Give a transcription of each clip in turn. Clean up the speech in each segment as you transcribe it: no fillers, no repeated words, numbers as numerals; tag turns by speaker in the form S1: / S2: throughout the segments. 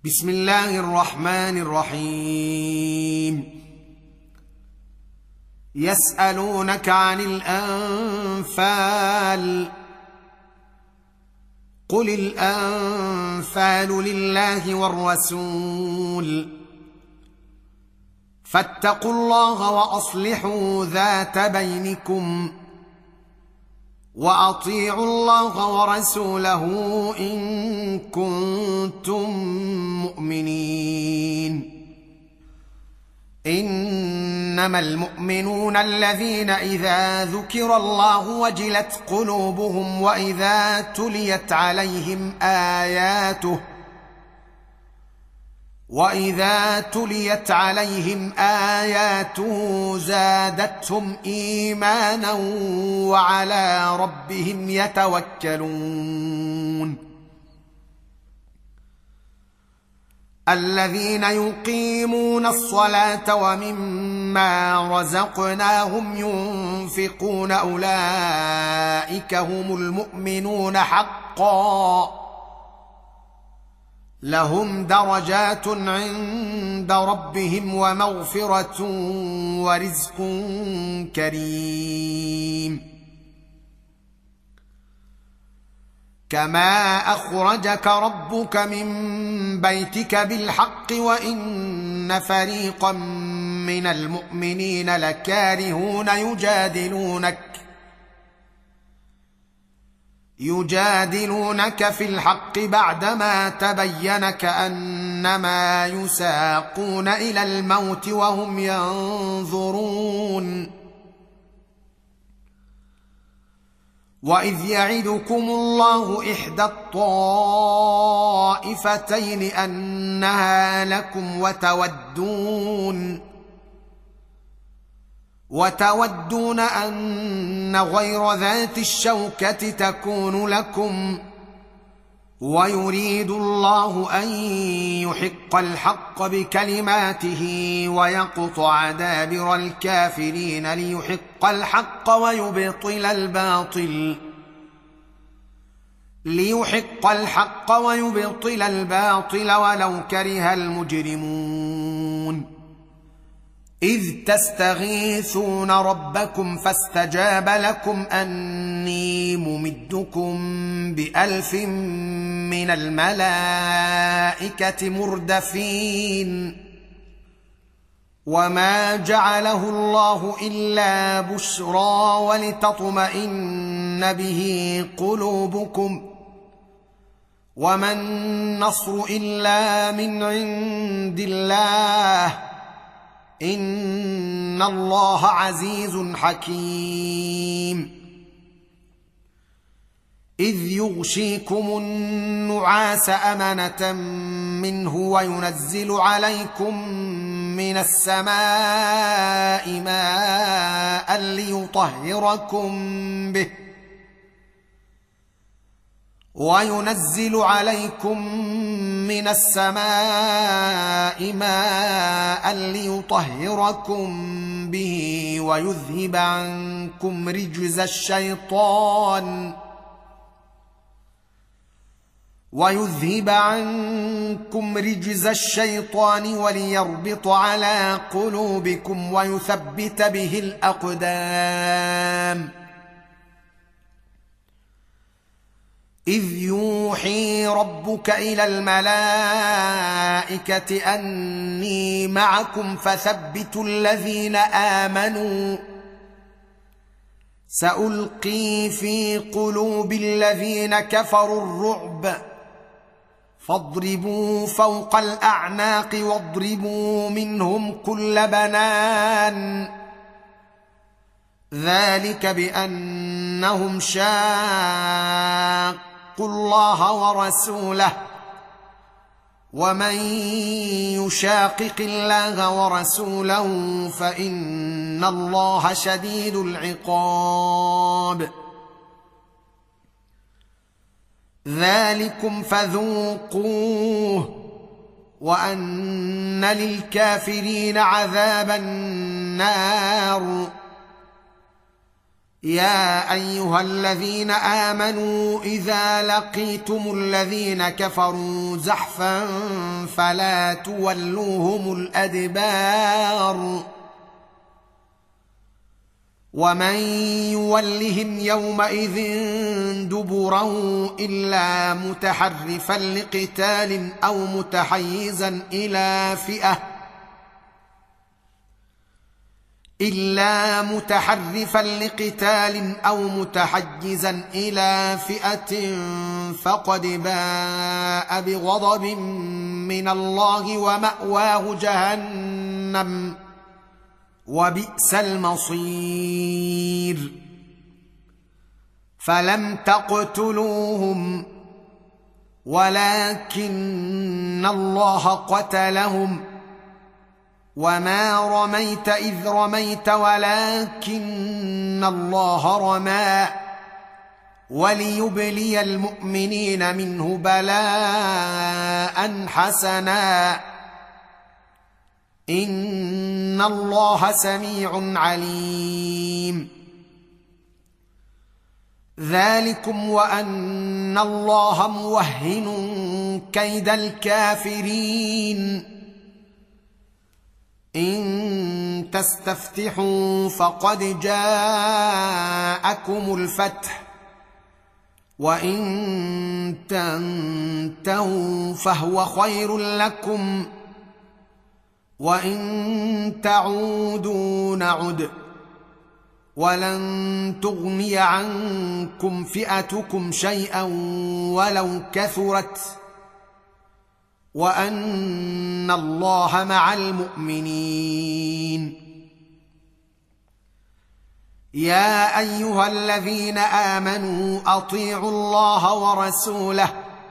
S1: بسم الله الرحمن الرحيم. يسألونك عن الأنفال قل الأنفال لله والرسول فاتقوا الله وأصلحوا ذات بينكم وأطيعوا الله ورسوله إن كنتم مؤمنين. إنما المؤمنون الذين إذا ذكر الله وجلت قلوبهم وإذا تليت عليهم آياته زادتهم إيمانا وعلى ربهم يتوكلون. الذين يقيمون الصلاة ومما رزقناهم ينفقون أولئك هم المؤمنون حقا لهم درجات عند ربهم ومغفرة ورزق كريم. كما أخرجك ربك من بيتك بالحق وإن فريقا من المؤمنين لكارهون يجادلونك في الحق بعدما تبين كأنما يساقون إلى الموت وهم ينظرون. وإذ يعدكم الله إحدى الطائفتين أنها لكم وتودون أن غير ذات الشوكة تكون لكم ويريد الله أن يحق الحق بكلماته ويقطع دابر الكافرين ليحق الحق ويبطل الباطل ولو كره المجرمون. إذ تستغيثون ربكم فاستجاب لكم أني ممدكم ب1000 من الملائكة مردفين. وما جعله الله إلا بشرى ولتطمئن به قلوبكم وما النصر إلا من عند الله إن الله عزيز حكيم. إذ يغشيكم النعاس أمنة منه وينزل عليكم من السماء ماء ليطهركم به ويذهب عنكم رجز الشيطان وليربط على قلوبكم ويثبت به الأقدام. إذ يوحي ربك إلى الملائكة أني معكم فثبتوا الذين آمنوا سألقي في قلوب الذين كفروا الرعب فاضربوا فوق الأعناق واضربوا منهم كل بنان ذلك بأنهم شاقوا الله ورسوله ومن يشاقق الله ورسوله فإن الله شديد العقاب. ذلكم فذوقوه وأن للكافرين عذاب النار. يا ايها الذين امنوا اذا لقيتم الذين كفروا زحفا فلا تولوهم الادبار ومن يولهم يومئذ دبره الا متحرفا لقتال او متحيزا إلى فئة فقد باء بغضب من الله ومأواه جهنم وبئس المصير فلم تقتلوهم ولكن الله قتلهم وما رميت إذ رميت ولكن الله رمى وليبلي المؤمنين منه بلاء حسنا إن الله سميع عليم ذلكم وأن الله موهن كيد الكافرين إن تستفتحوا فقد جاءكم الفتح وإن تنتهوا فهو خير لكم وإن تعودوا نعد ولن تغني عنكم فئتكم شيئا ولو كثرت وأن الله مع المؤمنين يا أيها الذين آمنوا أطيعوا الله ورسوله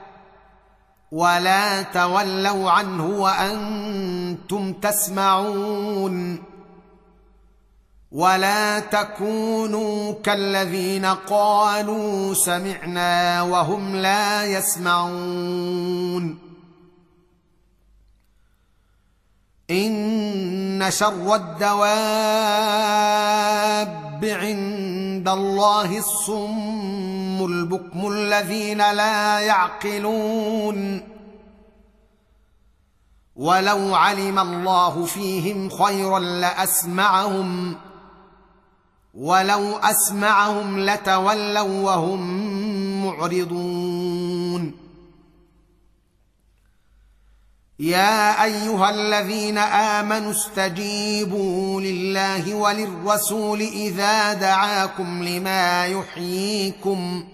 S1: ولا تولوا عنه وأنتم تسمعون ولا تكونوا كالذين قالوا سمعنا وهم لا يسمعون إن شر الدواب عند الله الصم البكم الذين لا يعقلون ولو علم الله فيهم خيرا لأسمعهم ولو أسمعهم لتولوا وهم معرضون يا أيها الذين آمنوا استجيبوا لله وللرسول إذا دعاكم لما يحييكم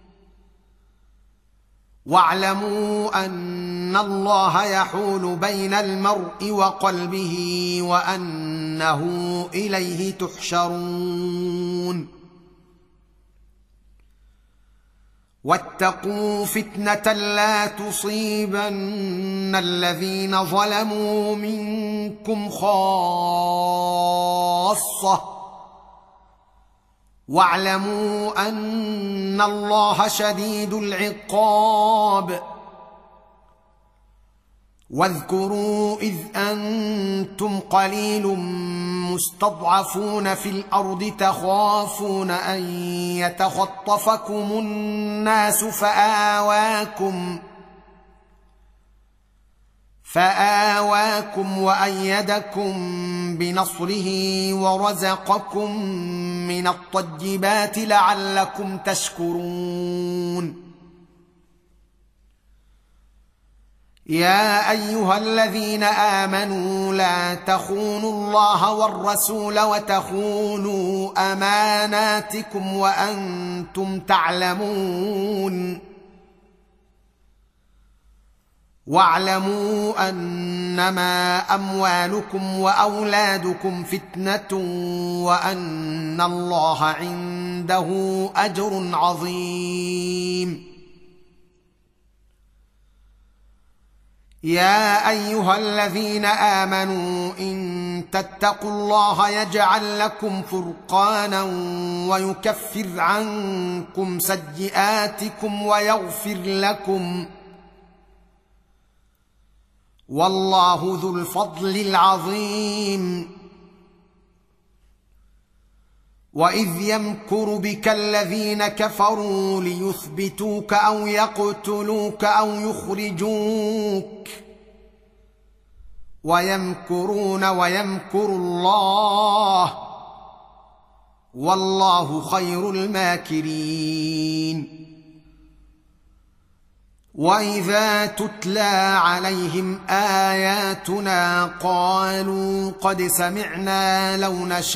S1: واعلموا أن الله يحول بين المرء وقلبه وأنه إليه تحشرون واتقوا فتنة لا تصيبن الذين ظلموا منكم خاصة واعلموا أن الله شديد العقاب واذكروا إذ أنتم قليل مستضعفون في الأرض تخافون أن يتخطفكم الناس فآواكم وأيدكم بنصره ورزقكم من الطيبات لعلكم تشكرون يا أيها الذين آمنوا لا تخونوا الله والرسول وتخونوا أماناتكم وأنتم تعلمون واعلموا أنما أموالكم وأولادكم فتنة وأن الله عنده أجر عظيم يا أيها الذين آمنوا إن تتقوا الله يجعل لكم فرقانا ويكفر عنكم سيئاتكم ويغفر لكم والله ذو الفضل العظيم واذ يمكر بك الذين كفروا ليثبتوك او يقتلوك او يخرجوك ويمكرون ويمكر الله والله خير الماكرين. واذا تتلى عليهم اياتنا قالوا قد سمعنا لو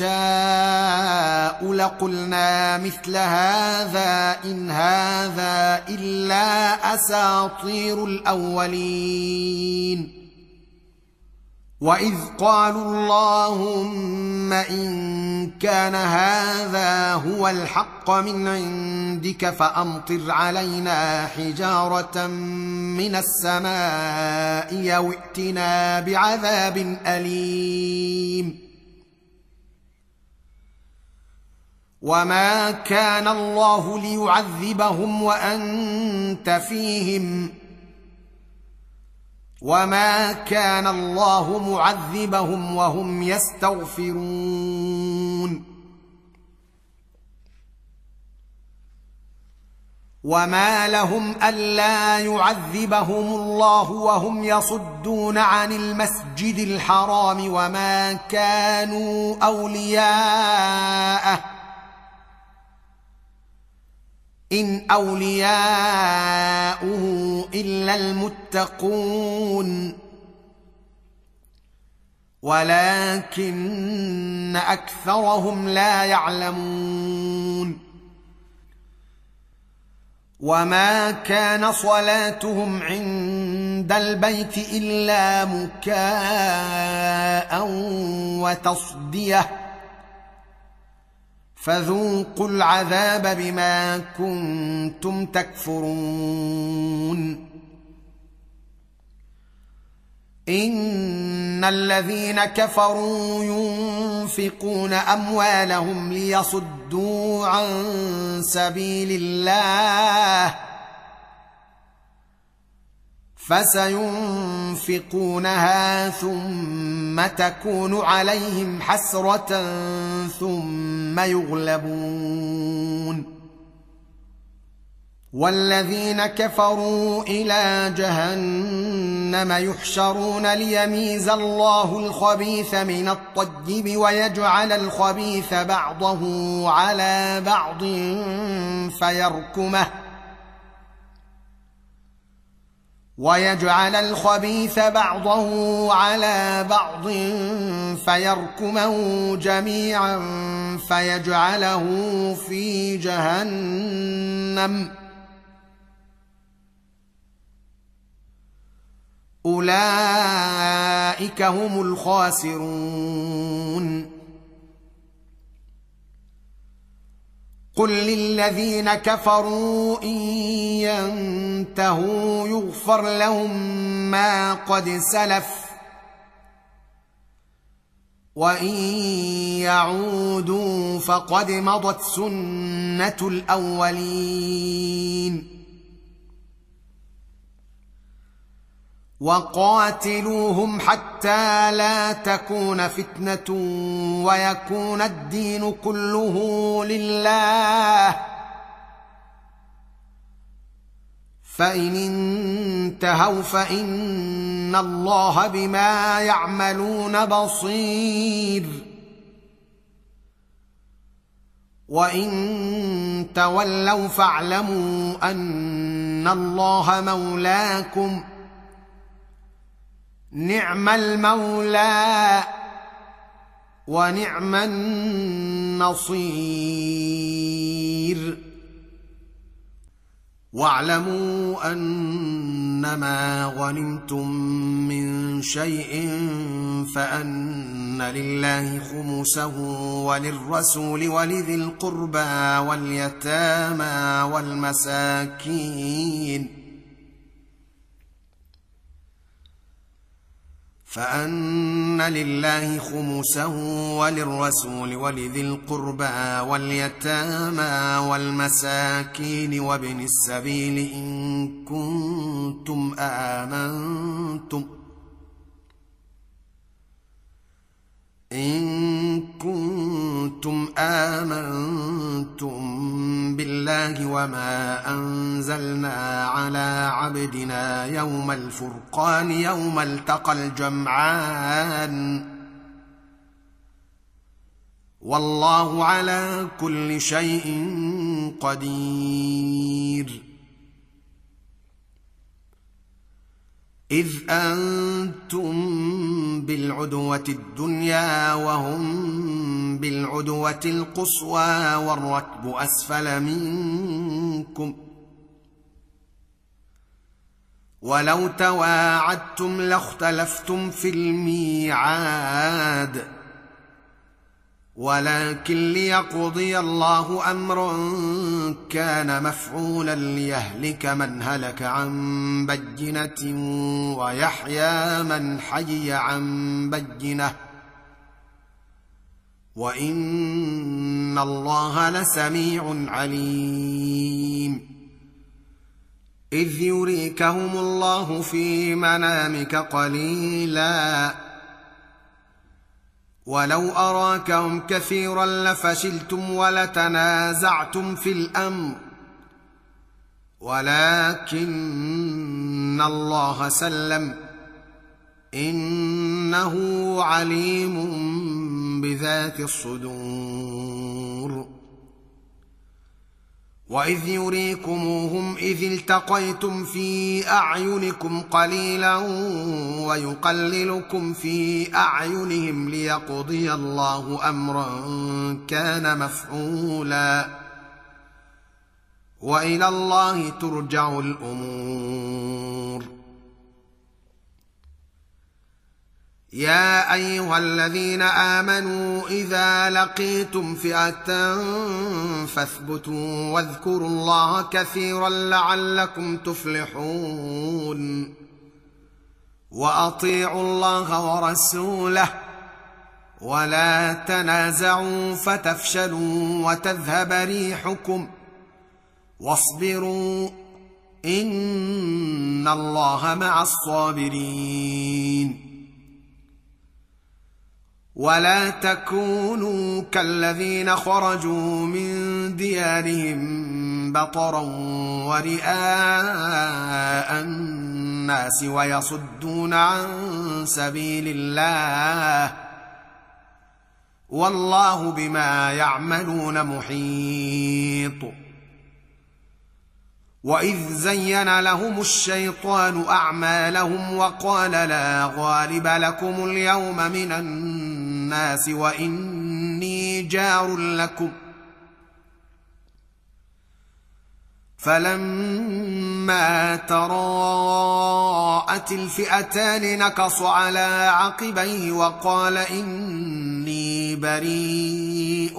S1: نشاء لقلنا مثل هذا ان هذا الا اساطير الاولين. واذ قالوا اللهم ان كان هذا هو الحق من عندك فامطر علينا حجاره من السماء او ائتنا بعذاب اليم. وما كان الله ليعذبهم وانت فيهم وما كان الله معذبهم وهم يستغفرون. وما لهم الا يعذبهم الله وهم يصدون عن المسجد الحرام وما كانوا اولياءه ان اولياؤه الا المتقون ولكن اكثرهم لا يعلمون. وما كان صلاتهم عند البيت الا مكاء وتصديه فذوقوا العذاب بما كنتم تكفرون. ان الذين كفروا ينفقون اموالهم ليصدوا عن سبيل الله فسينفقونها ثم تكون عليهم حسرة ثم يغلبون. والذين كفروا إلى جهنم يحشرون ليميز الله الخبيث من الطيب ويجعل الخبيث بعضه على بعض فيركمه جميعا فيجعله في جهنم أولئك هم الخاسرون. قل للذين كفروا إن ينتهوا يغفر لهم ما قد سلف وإن يعودوا فقد مضت سنة الأولين. وقاتلوهم حتى لا تكون فتنة ويكون الدين كله لله فإن انتهوا فإن الله بما يعملون بصير وإن تولوا فاعلموا أن الله مولاكم نعم المولى ونعم النصير. واعلموا أنما غنمتم من شيء فأن لله خمسه وللرسول ولذي القربى واليتامى والمساكين فأن لله خمسه وللرسول ولذي القربى واليتامى والمساكين وابن السبيل إن كنتم آمنتم بالله وما أنزلنا على عبدنا يوم الفرقان يوم التقى الجمعان والله على كل شيء قدير. إذ أنتم بالعدوة الدنيا وهم بالعدوة القصوى والركب أسفل منكم ولو تواعدتم لاختلفتم في الميعاد ولكن ليقضي الله أمرا كان مفعولا ليهلك من هلك عن بينة ويحيى من حي عن بينة وإن الله لسميع عليم. إذ يريكهم الله في منامك قليلا ولو أراكهم كثيرا لفشلتم ولتنازعتم في الأمر ولكن الله سلم إنه عليم بذات الصدور. وإذ يريكموهم إذ التقيتم في أعينكم قليلا ويقللكم في أعينهم ليقضي الله أمرا كان مفعولا وإلى الله ترجع الأمور. يا أيها الذين آمنوا إذا لقيتم فئة فاثبتوا واذكروا الله كثيرا لعلكم تفلحون. وأطيعوا الله ورسوله ولا تنازعوا فتفشلوا وتذهب ريحكم واصبروا إن الله مع الصابرين. ولا تكونوا كالذين خرجوا من ديارهم بطرا ورئاء الناس ويصدون عن سبيل الله والله بما يعملون محيط. وإذ زين لهم الشيطان أعمالهم وقال لا غالب لكم اليوم من الناس وإني جار لكم فلما تراءت الفئتان نكص على عقبيه وقال إني بريء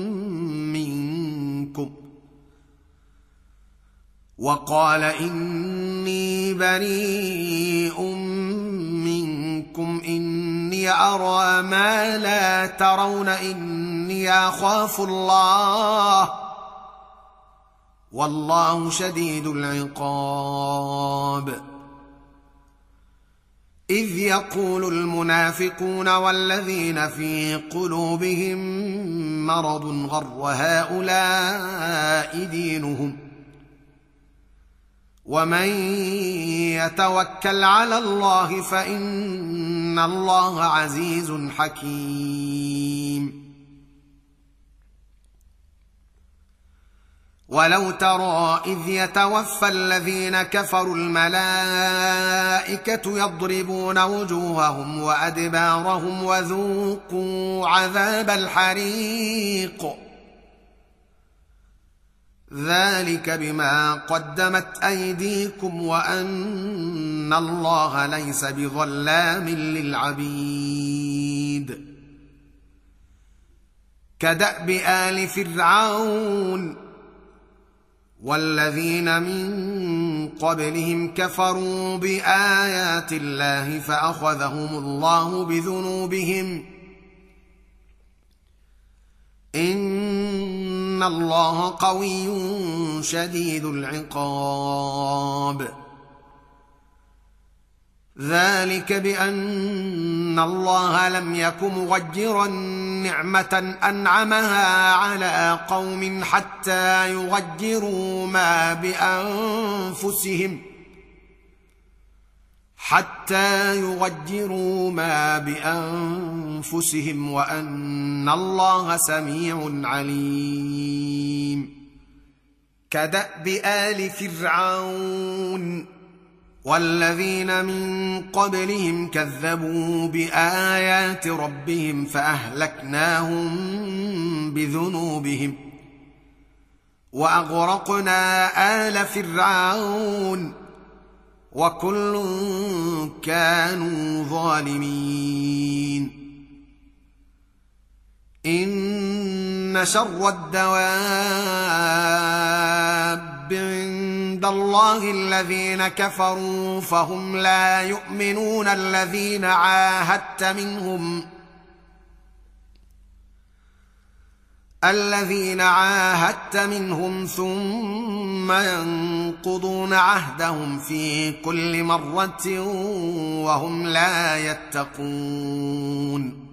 S1: منكم إني أرى ما لا ترون إني أخاف الله والله شديد العقاب. إذ يقول المنافقون والذين في قلوبهم مرض غر هؤلاء دينهم ومن يتوكل على الله فإن الله عزيز حكيم. ولو ترى إذ يتوفى الذين كفروا الملائكة يضربون وجوههم وأدبارهم وذوقوا عذاب الحريق ذلك بما قدمت أيديكم وأن الله ليس بظلام للعبيد. كدأب آل فرعون والذين من قبلهم كفروا بآيات الله فأخذهم الله بذنوبهم إن الله قوي شديد العقاب. ذلك بأن الله لم يك مغيرا نعمة أنعمها على قوم حتى يغيروا ما بأنفسهم وأن الله سميع عليم. كدأب آل فرعون والذين من قبلهم كذبوا بآيات ربهم فأهلكناهم بذنوبهم وأغرقنا آل فرعون وكل كانوا ظالمين. إن شر الدواب عند الله الذين كفروا فهم لا يؤمنون الذين عاهدت منهم ثم ينقضون عهدهم في كل مرة وهم لا يتقون.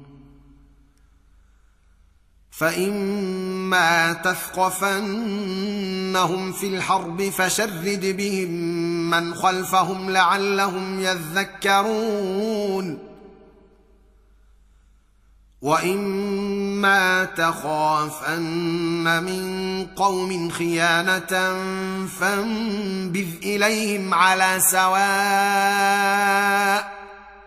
S1: فإما تثقفنهم في الحرب فشرد بهم من خلفهم لعلهم يذكرون. وإما تخافن من قوم خيانة فانبذ إليهم على سواء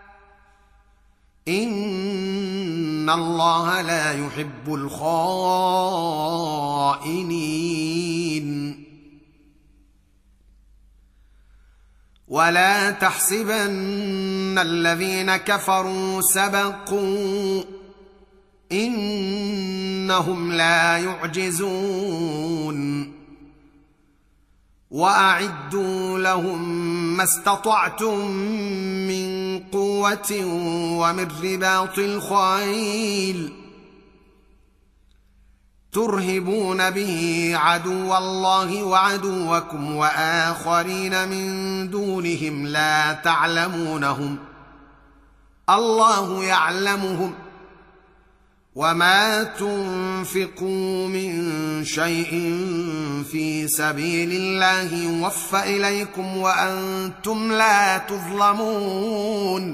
S1: إن الله لا يحب الخائنين. ولا تحسبن الذين كفروا سبقوا إنهم لا يعجزون. وأعدوا لهم ما استطعتم من قوة ومن رباط الخيل ترهبون به عدو الله وعدوكم وآخرين من دونهم لا تعلمونهم الله يعلمهم. وما تنفقوا من شيء في سبيل الله يوفى إليكم وأنتم لا تظلمون.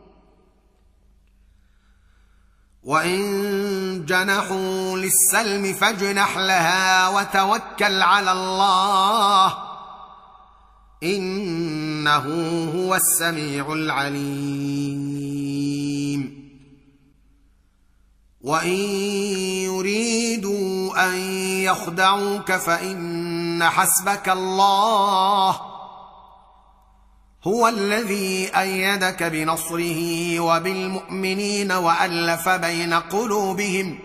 S1: وإن جنحوا للسلم فاجنح لها وتوكل على الله إنه هو السميع العليم. وإن يريدوا أن يخدعوك فإن حسبك الله هو الذي أيدك بنصره وبالمؤمنين وألف بين قلوبهم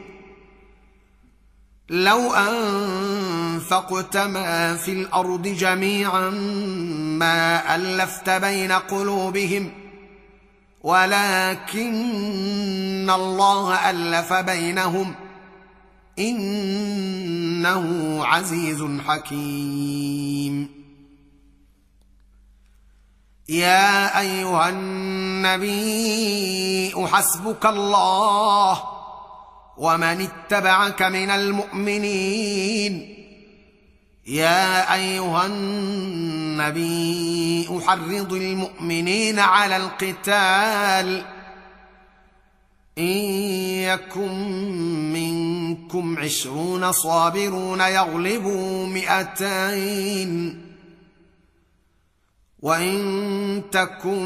S1: لو أنفقت ما في الأرض جميعا ما ألفت بين قلوبهم ولكن الله ألف بينهم إنه عزيز حكيم. يا أيها النبي حسبك الله ومن اتبعك من المؤمنين. يا أيها النبي حرض المؤمنين على القتال إن يكن منكم 20 صابرون يغلبوا 200 وإن تكن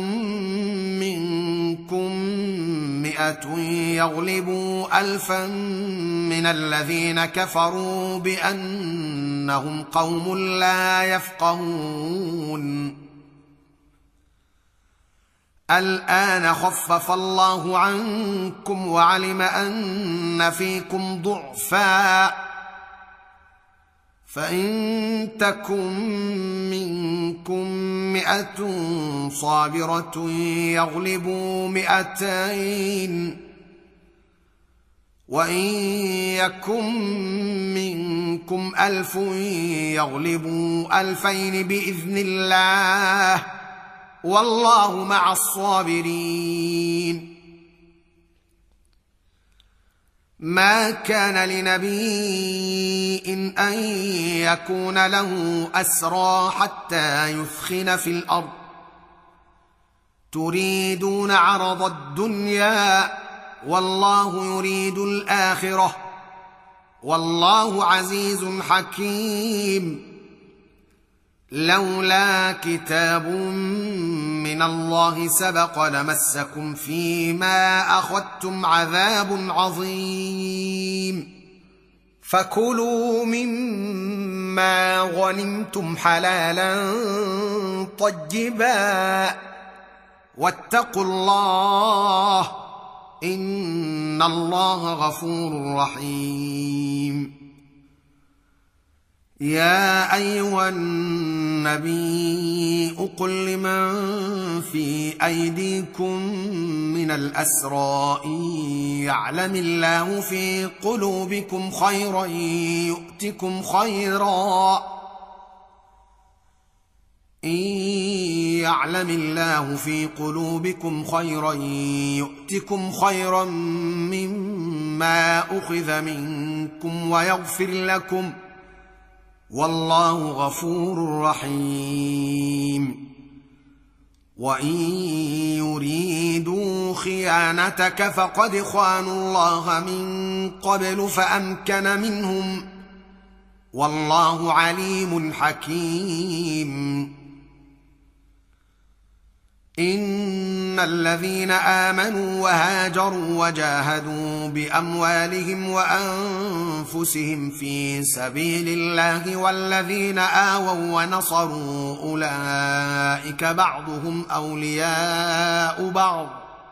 S1: منكم 100 يغلبوا 1000 من الذين كفروا بأنهم قوم لا يفقهون. الآن خفف الله عنكم وعلم أن فيكم ضعفا فإن تكن منكم 100 صابرة يغلبوا 200 وإن يكن منكم 1000 يغلبوا 2000 بإذن الله والله مع الصابرين. ما كان لنبي ان يكون له اسرى حتى يثخن في الارض تريدون عرض الدنيا والله يريد الاخره والله عزيز حكيم. لولا كتاب من الله سبق لمسكم فيما اخذتم عذاب عظيم. فكلوا مما غنمتم حلالا طيبا واتقوا الله ان الله غفور رحيم. يا ايها النبي قل لمن في ايديكم من الاسرى ان يعلم الله في قلوبكم خيرا يؤتكم خيرا مما اخذ منكم ويغفر لكم والله غفور رحيم. وان يريدوا خيانتك فقد خانوا الله من قبل فامكن منهم والله عليم حكيم. ان الذين امنوا وهاجروا وجاهدوا باموالهم وانفسهم في سبيل الله والذين آووا ونصروا اولئك بعضهم اولياء بعض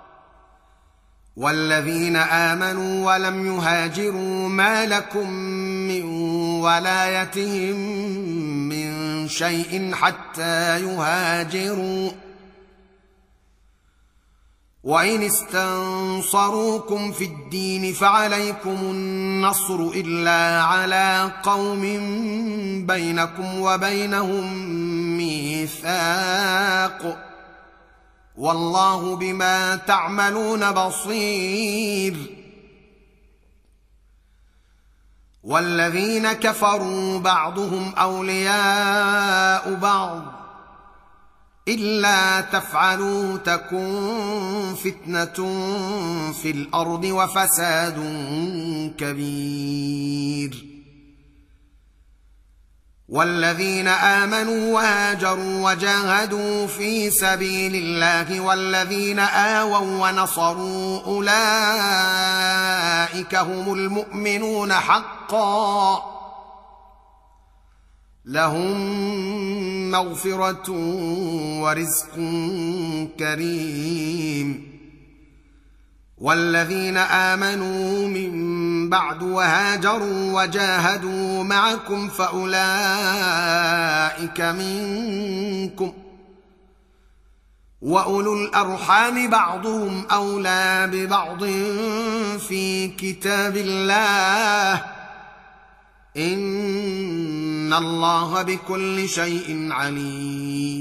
S1: والذين آمنوا ولم يهاجروا ما لكم من ولايتهم من شيء حتى يهاجروا وان استنصروكم في الدين فعليكم النصر الا على قوم بينكم وبينهم ميثاق والله بما تعملون بصير. والذين كفروا بعضهم اولياء بعض إلا تفعلوا تكن فتنة في الأرض وفساد كبير. والذين آمنوا وهاجروا وجاهدوا في سبيل الله والذين آووا ونصروا أولئك هم المؤمنون حقا لهم مغفرة ورزق كريم. والذين آمنوا من بعد وهاجروا وجاهدوا معكم فأولئك منكم وأولو الأرحام بعضهم أولى ببعض في كتاب الله إن الله بكل شيء عليم.